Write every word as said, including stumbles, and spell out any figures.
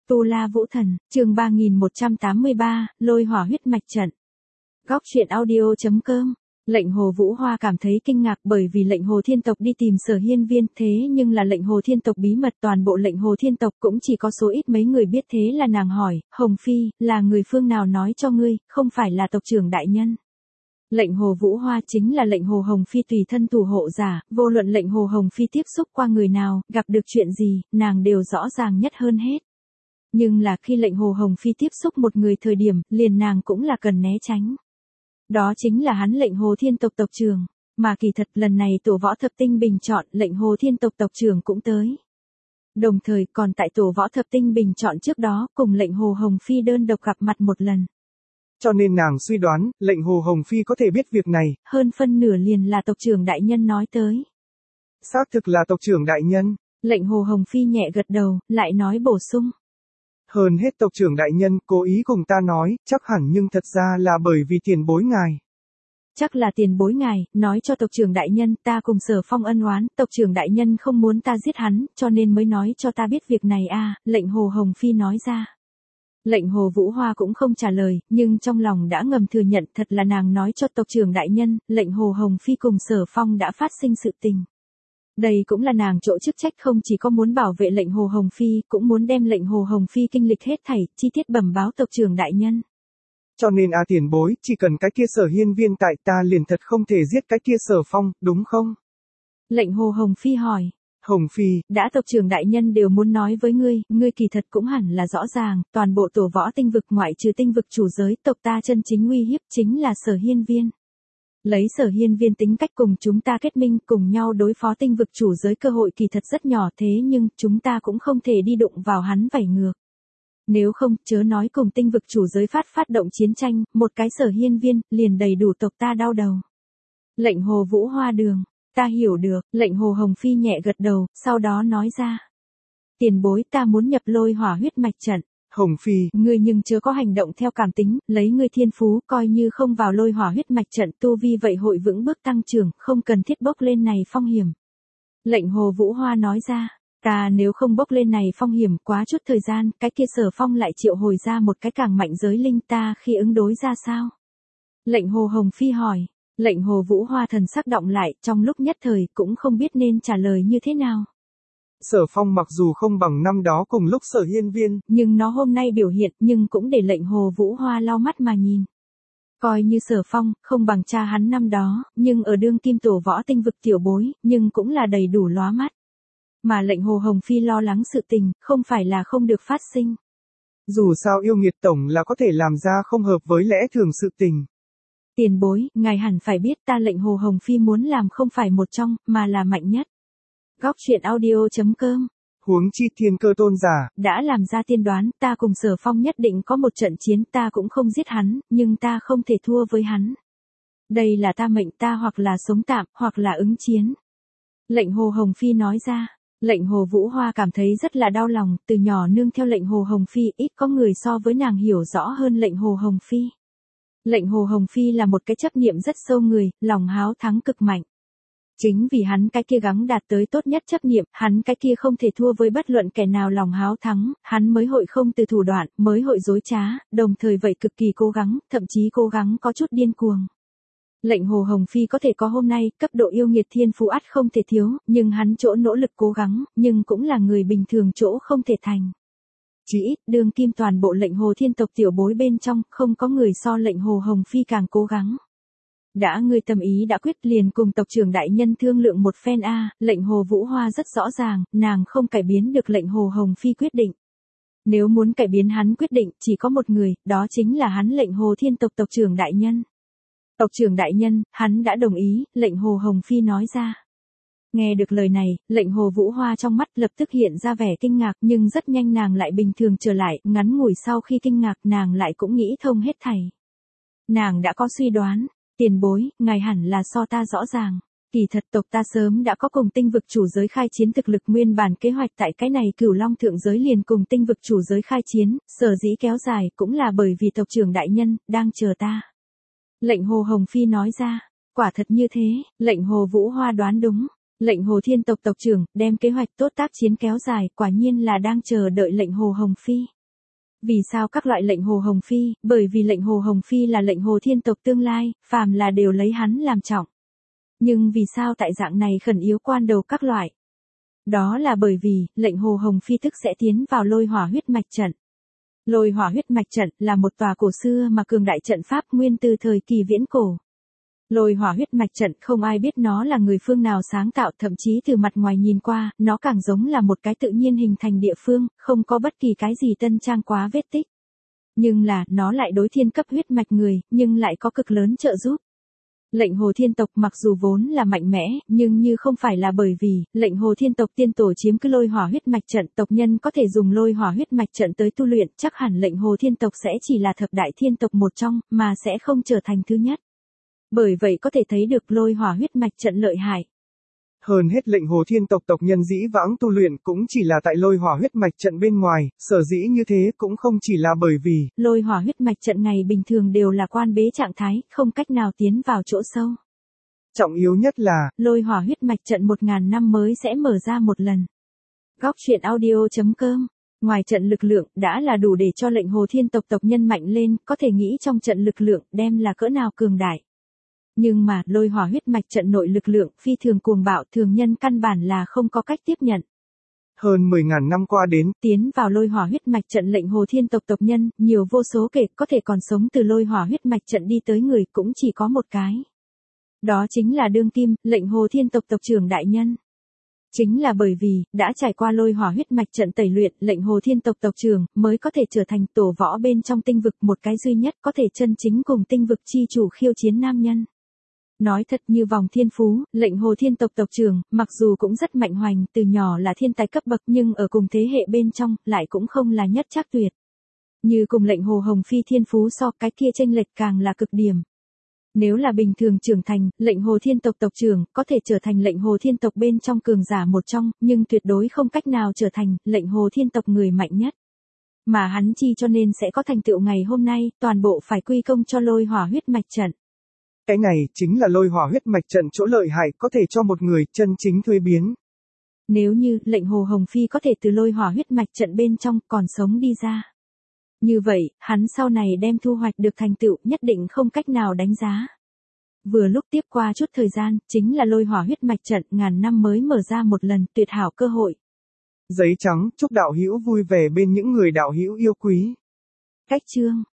Tu La Vũ Thần, chương ba nghìn một trăm tám mươi ba, Lôi Hỏa Huyết Mạch Trận. Góc truyện audio chấm com. Lệnh Hồ Vũ Hoa cảm thấy kinh ngạc bởi vì lệnh Hồ Thiên tộc đi tìm Sở Hiên Viên, thế nhưng là lệnh Hồ Thiên tộc bí mật, toàn bộ lệnh Hồ Thiên tộc cũng chỉ có số ít mấy người biết, thế là nàng hỏi, Hồng Phi, là người phương nào nói cho ngươi, không phải là tộc trưởng đại nhân. Lệnh Hồ Vũ Hoa chính là lệnh Hồ Hồng Phi tùy thân thủ hộ giả, vô luận lệnh Hồ Hồng Phi tiếp xúc qua người nào, gặp được chuyện gì, nàng đều rõ ràng nhất hơn hết. Nhưng là khi lệnh Hồ Hồng Phi tiếp xúc một người thời điểm, liền nàng cũng là cần né tránh. Đó chính là hắn lệnh Hồ Thiên tộc tộc trưởng, mà kỳ thật lần này tổ võ thập tinh bình chọn lệnh Hồ Thiên tộc tộc trưởng cũng tới. Đồng thời còn tại tổ võ thập tinh bình chọn trước đó cùng lệnh Hồ Hồng Phi đơn độc gặp mặt một lần. Cho nên nàng suy đoán, lệnh Hồ Hồng Phi có thể biết việc này. Hơn phân nửa liền là tộc trưởng đại nhân nói tới. Xác thực là tộc trưởng đại nhân. Lệnh Hồ Hồng Phi nhẹ gật đầu, lại nói bổ sung. Hơn hết tộc trưởng đại nhân cố ý cùng ta nói, chắc hẳn nhưng thật ra là bởi vì tiền bối ngài. Chắc là tiền bối ngài, nói cho tộc trưởng đại nhân ta cùng Sở Phong ân oán, tộc trưởng đại nhân không muốn ta giết hắn, cho nên mới nói cho ta biết việc này a à, lệnh Hồ Hồng Phi nói ra. Lệnh Hồ Vũ Hoa cũng không trả lời, nhưng trong lòng đã ngầm thừa nhận thật là nàng nói cho tộc trưởng đại nhân, lệnh Hồ Hồng Phi cùng Sở Phong đã phát sinh sự tình. Đây cũng là nàng chỗ chức trách, không chỉ có muốn bảo vệ lệnh Hồ Hồng Phi, cũng muốn đem lệnh Hồ Hồng Phi kinh lịch hết thảy, chi tiết bẩm báo tộc trưởng đại nhân. Cho nên a à, tiền bối, chỉ cần cái kia Sở Hiên Viên tại ta liền thật không thể giết cái kia Sở Phong, đúng không? Lệnh Hồ Hồng Phi hỏi. Hồng Phi, đã tộc trưởng đại nhân đều muốn nói với ngươi, ngươi kỳ thật cũng hẳn là rõ ràng, toàn bộ tổ võ tinh vực ngoại trừ tinh vực chủ giới, tộc ta chân chính uy hiếp chính là Sở Hiên Viên. Lấy Sở Hiên Viên tính cách cùng chúng ta kết minh cùng nhau đối phó tinh vực chủ giới, cơ hội kỳ thật rất nhỏ, thế nhưng chúng ta cũng không thể đi đụng vào hắn vảy ngược. Nếu không, chớ nói cùng tinh vực chủ giới phát phát động chiến tranh, một cái Sở Hiên Viên, liền đầy đủ tộc ta đau đầu. Lệnh Hồ Vũ Hoa đường. Ta hiểu được, lệnh Hồ Hồng Phi nhẹ gật đầu, sau đó nói ra. Tiền bối, ta muốn nhập Lôi Hỏa Huyết Mạch Trận. Hồng Phi, ngươi nhưng chớ có hành động theo cảm tính, lấy ngươi thiên phú, coi như không vào Lôi Hỏa Huyết Mạch Trận tu vi vậy hội vững bước tăng trưởng, không cần thiết bốc lên này phong hiểm. Lệnh Hồ Vũ Hoa nói ra, ta nếu không bốc lên này phong hiểm quá chút thời gian, cái kia Sở Phong lại triệu hồi ra một cái càng mạnh giới linh, ta khi ứng đối ra sao? Lệnh Hồ Hồng Phi hỏi. Lệnh Hồ Vũ Hoa thần sắc động lại, trong lúc nhất thời cũng không biết nên trả lời như thế nào. Sở Phong mặc dù không bằng năm đó cùng lúc Sở Hiên Viên, nhưng nó hôm nay biểu hiện, nhưng cũng để lệnh Hồ Vũ Hoa lau mắt mà nhìn. Coi như Sở Phong, không bằng cha hắn năm đó, nhưng ở đương kim tổ võ tinh vực tiểu bối, nhưng cũng là đầy đủ lóa mắt. Mà lệnh Hồ Hồng Phi lo lắng sự tình, không phải là không được phát sinh. Dù sao yêu nghiệt tổng là có thể làm ra không hợp với lẽ thường sự tình. Tiền bối, ngài hẳn phải biết ta lệnh Hồ Hồng Phi muốn làm không phải một trong, mà là mạnh nhất. Góc truyện audio chấm com. Huống chi thiên cơ tôn giả. Đã làm ra tiên đoán, ta cùng Sở Phong nhất định có một trận chiến, ta cũng không giết hắn, nhưng ta không thể thua với hắn. Đây là ta mệnh, ta hoặc là sống tạm, hoặc là ứng chiến. Lệnh Hồ Hồng Phi nói ra. Lệnh Hồ Vũ Hoa cảm thấy rất là đau lòng, từ nhỏ nương theo lệnh Hồ Hồng Phi, ít có người so với nàng hiểu rõ hơn lệnh Hồ Hồng Phi. Lệnh Hồ Hồng Phi là một cái chấp niệm rất sâu người, lòng háo thắng cực mạnh. Chính vì hắn cái kia gắng đạt tới tốt nhất chấp niệm, hắn cái kia không thể thua với bất luận kẻ nào lòng háo thắng, hắn mới hội không từ thủ đoạn, mới hội dối trá, đồng thời vậy cực kỳ cố gắng, thậm chí cố gắng có chút điên cuồng. Lệnh Hồ Hồng Phi có thể có hôm nay, cấp độ yêu nghiệt thiên phú ắt không thể thiếu, nhưng hắn chỗ nỗ lực cố gắng, nhưng cũng là người bình thường chỗ không thể thành. Chỉ ít, đương kim toàn bộ lệnh Hồ Thiên tộc tiểu bối bên trong, không có người so lệnh Hồ Hồng Phi càng cố gắng. Đã ngươi tâm ý đã quyết, liền cùng tộc trưởng đại nhân thương lượng một phen a, à, lệnh Hồ Vũ Hoa rất rõ ràng, nàng không cải biến được lệnh Hồ Hồng Phi quyết định. Nếu muốn cải biến hắn quyết định, chỉ có một người, đó chính là hắn lệnh Hồ Thiên tộc tộc trưởng đại nhân. Tộc trưởng đại nhân, hắn đã đồng ý, lệnh Hồ Hồng Phi nói ra. Nghe được lời này, lệnh Hồ Vũ Hoa trong mắt lập tức hiện ra vẻ kinh ngạc, nhưng rất nhanh nàng lại bình thường trở lại, ngắn ngủi sau khi kinh ngạc nàng lại cũng nghĩ thông hết thảy. Nàng đã có suy đoán, tiền bối, ngài hẳn là so ta rõ ràng. Kỳ thật tộc ta sớm đã có cùng tinh vực chủ giới khai chiến, thực lực nguyên bản kế hoạch tại cái này Cửu Long thượng giới liền cùng tinh vực chủ giới khai chiến, sở dĩ kéo dài cũng là bởi vì tộc trưởng đại nhân, đang chờ ta. Lệnh Hồ Hồng Phi nói ra, quả thật như thế, lệnh Hồ Vũ Hoa đoán đúng. Lệnh Hồ Thiên tộc tộc trưởng, đem kế hoạch tốt tác chiến kéo dài, quả nhiên là đang chờ đợi lệnh Hồ Hồng Phi. Vì sao các loại lệnh Hồ Hồng Phi? Bởi vì lệnh Hồ Hồng Phi là lệnh Hồ Thiên tộc tương lai, phàm là đều lấy hắn làm trọng. Nhưng vì sao tại dạng này khẩn yếu quan đầu các loại? Đó là bởi vì, lệnh Hồ Hồng Phi tức sẽ tiến vào lôi hỏa huyết mạch trận. Lôi hỏa huyết mạch trận là một tòa cổ xưa mà cường đại trận pháp nguyên từ thời kỳ viễn cổ. Lôi hỏa huyết mạch trận không ai biết nó là người phương nào sáng tạo, thậm chí từ mặt ngoài nhìn qua, nó càng giống là một cái tự nhiên hình thành địa phương, không có bất kỳ cái gì tân trang quá vết tích. Nhưng là, nó lại đối thiên cấp huyết mạch người, nhưng lại có cực lớn trợ giúp. Lệnh Hồ Thiên tộc mặc dù vốn là mạnh mẽ, nhưng như không phải là bởi vì, lệnh Hồ Thiên tộc tiên tổ chiếm cứ lôi hỏa huyết mạch trận, tộc nhân có thể dùng lôi hỏa huyết mạch trận tới tu luyện, chắc hẳn lệnh Hồ Thiên tộc sẽ chỉ là thập đại thiên tộc một trong, mà sẽ không trở thành thứ nhất. Bởi vậy có thể thấy được lôi hỏa huyết mạch trận lợi hại. Hơn hết lệnh Hồ Thiên tộc tộc nhân dĩ vãng tu luyện cũng chỉ là tại lôi hỏa huyết mạch trận bên ngoài, sở dĩ như thế cũng không chỉ là bởi vì lôi hỏa huyết mạch trận ngày bình thường đều là quan bế trạng thái, không cách nào tiến vào chỗ sâu. Trọng yếu nhất là lôi hỏa huyết mạch trận một ngàn năm mới sẽ mở ra một lần. Góc truyện audio chấm com. Ngoài trận lực lượng đã là đủ để cho lệnh Hồ Thiên tộc tộc nhân mạnh lên, có thể nghĩ trong trận lực lượng đem là cỡ nào cường đại. Nhưng mà, lôi hỏa huyết mạch trận nội lực lượng phi thường cuồng bạo, thường nhân căn bản là không có cách tiếp nhận. Hơn mười ngàn năm qua đến, tiến vào lôi hỏa huyết mạch trận lệnh Hồ Thiên tộc tộc nhân, nhiều vô số kể, có thể còn sống từ lôi hỏa huyết mạch trận đi tới người cũng chỉ có một cái. Đó chính là đương kim, lệnh Hồ Thiên tộc tộc trưởng đại nhân. Chính là bởi vì, đã trải qua lôi hỏa huyết mạch trận tẩy luyện, lệnh Hồ Thiên tộc tộc trưởng, mới có thể trở thành tổ võ bên trong tinh vực một cái duy nhất có thể chân chính cùng tinh vực chi chủ khiêu chiến nam nhân. Nói thật như vòng thiên phú, lệnh Hồ Thiên tộc tộc trưởng, mặc dù cũng rất mạnh hoành, từ nhỏ là thiên tài cấp bậc nhưng ở cùng thế hệ bên trong, lại cũng không là nhất trác tuyệt. Như cùng lệnh Hồ Hồng Phi thiên phú so cái kia chênh lệch càng là cực điểm. Nếu là bình thường trưởng thành, lệnh Hồ Thiên tộc tộc trưởng, có thể trở thành lệnh Hồ Thiên tộc bên trong cường giả một trong, nhưng tuyệt đối không cách nào trở thành, lệnh Hồ Thiên tộc người mạnh nhất. Mà hắn chi cho nên sẽ có thành tựu ngày hôm nay, toàn bộ phải quy công cho lôi hỏa huyết mạch trận. Cái này, chính là lôi hỏa huyết mạch trận chỗ lợi hại có thể cho một người chân chính thuế biến. Nếu như, lệnh Hồ Hồng Phi có thể từ lôi hỏa huyết mạch trận bên trong, còn sống đi ra. Như vậy, hắn sau này đem thu hoạch được thành tựu nhất định không cách nào đánh giá. Vừa lúc tiếp qua chút thời gian, chính là lôi hỏa huyết mạch trận ngàn năm mới mở ra một lần, tuyệt hảo cơ hội. Giấy trắng, chúc đạo hữu vui vẻ bên những người đạo hữu yêu quý. Cách chương